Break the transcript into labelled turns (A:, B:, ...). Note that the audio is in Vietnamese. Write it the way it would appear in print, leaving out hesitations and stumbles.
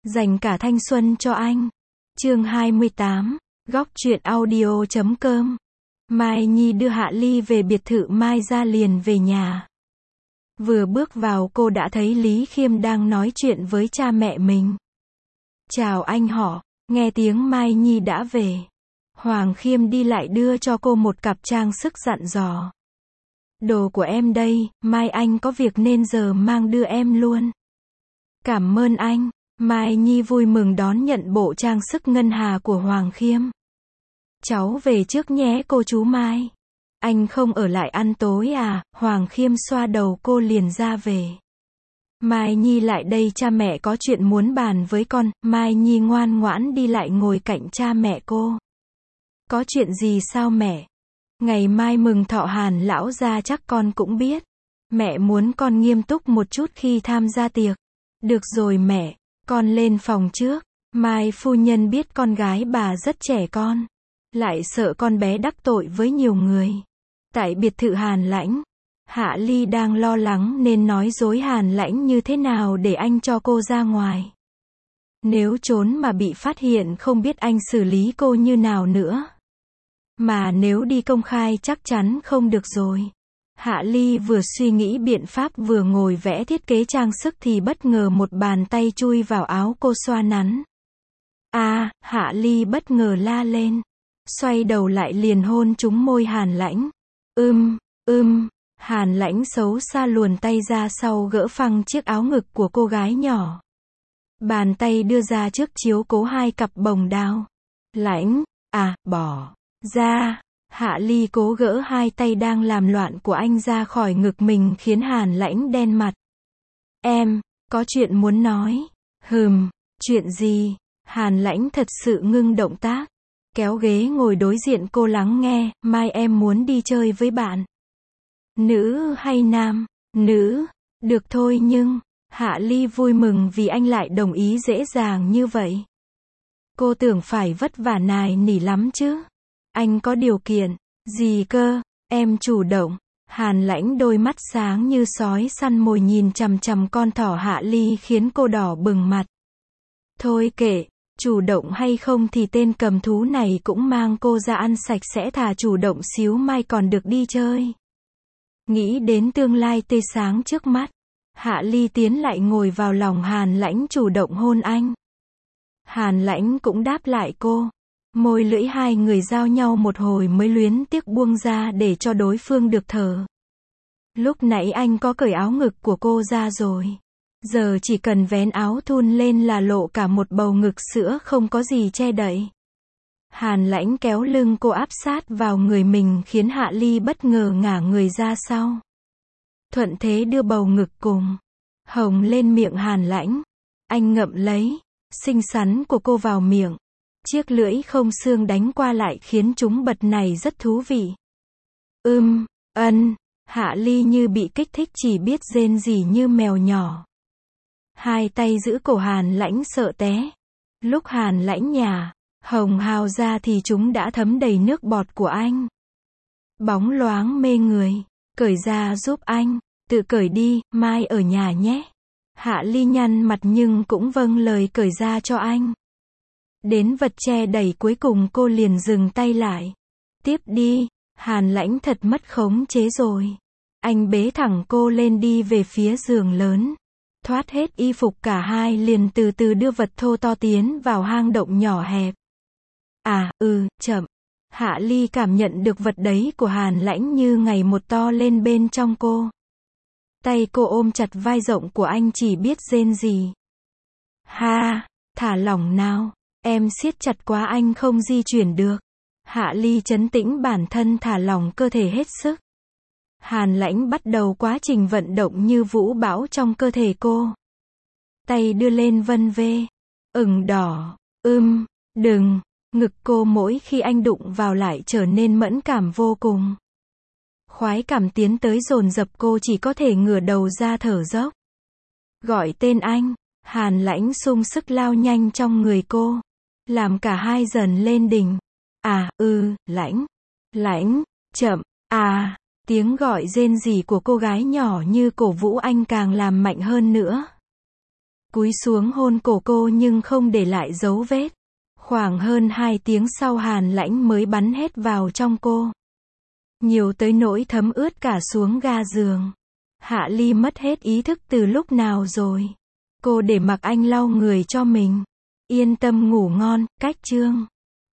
A: Dành cả thanh xuân cho anh. Chương 28, góc truyện audio.com. Mai Nhi đưa Hạ Ly về biệt thự Mai ra liền về nhà. Vừa bước vào cô đã thấy Lý Khiêm đang nói chuyện với cha mẹ mình. Chào anh họ, nghe tiếng Mai Nhi đã về. Hoàng Khiêm đi lại đưa cho cô một cặp trang sức dặn dò. Đồ của em đây, mai anh có việc nên giờ mang đưa em luôn. Cảm ơn anh. Mai Nhi vui mừng đón nhận bộ trang sức ngân hà của Hoàng Khiêm. Cháu về trước nhé cô chú Mai. Anh không ở lại ăn tối à? Hoàng Khiêm xoa đầu cô liền ra về. Mai Nhi lại đây, cha mẹ có chuyện muốn bàn với con. Mai Nhi ngoan ngoãn đi lại ngồi cạnh cha mẹ cô. Có chuyện gì sao mẹ? Ngày mai mừng thọ Hàn lão gia chắc con cũng biết. Mẹ muốn con nghiêm túc một chút khi tham gia tiệc. Được rồi mẹ, con lên phòng trước. Mai phu nhân biết con gái bà rất trẻ con, lại sợ con bé đắc tội với nhiều người. Tại biệt thự Hàn Lãnh, Hạ Ly đang lo lắng nên nói dối Hàn Lãnh như thế nào để anh cho cô ra ngoài. Nếu trốn mà bị phát hiện không biết anh xử lý cô như nào nữa. Mà nếu đi công khai chắc chắn không được rồi. Hạ Ly vừa suy nghĩ biện pháp vừa ngồi vẽ thiết kế trang sức thì bất ngờ một bàn tay chui vào áo cô xoa nắn. Hạ Ly bất ngờ la lên. Xoay đầu lại liền hôn trúng môi Hàn Lãnh. Hàn Lãnh xấu xa luồn tay ra sau gỡ phăng chiếc áo ngực của cô gái nhỏ. Bàn tay đưa ra trước chiếu cố hai cặp bồng đao. Lãnh, bỏ ra. Hạ Ly cố gỡ hai tay đang làm loạn của anh ra khỏi ngực mình khiến Hàn Lãnh đen mặt. Em, có chuyện muốn nói. Chuyện gì? Hàn Lãnh thật sự ngưng động tác. Kéo ghế ngồi đối diện cô lắng nghe. Mai em muốn đi chơi với bạn. Nữ hay nam? Nữ. Được thôi nhưng. Hạ Ly vui mừng vì anh lại đồng ý dễ dàng như vậy. Cô tưởng phải vất vả nài nỉ lắm chứ. Anh có điều kiện. Gì cơ? Em chủ động. Hàn Lãnh đôi mắt sáng như sói săn mồi nhìn chằm chằm con thỏ Hạ Ly khiến cô đỏ bừng mặt. Thôi kệ, chủ động hay không thì tên cầm thú này cũng mang cô ra ăn sạch sẽ, thà chủ động xíu mai còn được đi chơi. Nghĩ đến tương lai tươi sáng trước mắt, Hạ Ly tiến lại ngồi vào lòng Hàn Lãnh chủ động hôn anh. Hàn Lãnh cũng đáp lại cô. Môi lưỡi hai người giao nhau một hồi mới luyến tiếc buông ra để cho đối phương được thở. Lúc nãy anh có cởi áo ngực của cô ra rồi. Giờ chỉ cần vén áo thun lên là lộ cả một bầu ngực sữa không có gì che đậy. Hàn Lãnh kéo lưng cô áp sát vào người mình khiến Hạ Ly bất ngờ ngả người ra sau. Thuận thế đưa bầu ngực cùng hồng lên miệng Hàn Lãnh. Anh ngậm lấy xinh xắn của cô vào miệng. Chiếc lưỡi không xương đánh qua lại khiến chúng bật này rất thú vị. Hạ Ly như bị kích thích chỉ biết rên rỉ như mèo nhỏ. Hai tay giữ cổ Hàn Lãnh sợ té. Lúc Hàn Lãnh nhả hồng hào ra thì chúng đã thấm đầy nước bọt của anh. Bóng loáng mê người. Cởi ra giúp anh. Tự cởi đi, mai ở nhà nhé. Hạ Ly nhăn mặt nhưng cũng vâng lời cởi ra cho anh. Đến vật che đẩy cuối cùng cô liền dừng tay lại. Tiếp đi. Hàn Lãnh thật mất khống chế rồi. Anh bế thẳng cô lên đi về phía giường lớn. Thoát hết y phục cả hai liền từ từ đưa vật thô to tiến vào hang động nhỏ hẹp. Chậm. Hạ Ly cảm nhận được vật đấy của Hàn Lãnh như ngày một to lên bên trong cô. Tay cô ôm chặt vai rộng của anh chỉ biết rên rỉ. Thả lỏng nào. Em siết chặt quá anh không di chuyển được. Hạ Ly trấn tĩnh bản thân thả lỏng cơ thể hết sức. Hàn Lãnh bắt đầu quá trình vận động như vũ bão trong cơ thể cô. Tay đưa lên vân vê. Ửng đỏ. Đừng. Ngực cô mỗi khi anh đụng vào lại trở nên mẫn cảm vô cùng. Khoái cảm tiến tới dồn dập cô chỉ có thể ngửa đầu ra thở dốc. Gọi tên anh. Hàn Lãnh sung sức lao nhanh trong người cô. Làm cả hai dần lên đỉnh. Lãnh, chậm, tiếng gọi rên rỉ của cô gái nhỏ như cổ vũ anh càng làm mạnh hơn nữa. Cúi xuống hôn cổ cô nhưng không để lại dấu vết. Khoảng hơn 2 tiếng sau Hàn Lãnh mới bắn hết vào trong cô. Nhiều tới nỗi thấm ướt cả xuống ga giường. Hạ Ly mất hết ý thức từ lúc nào rồi. Cô để mặc anh lau người cho mình. Yên tâm ngủ ngon, cách chương.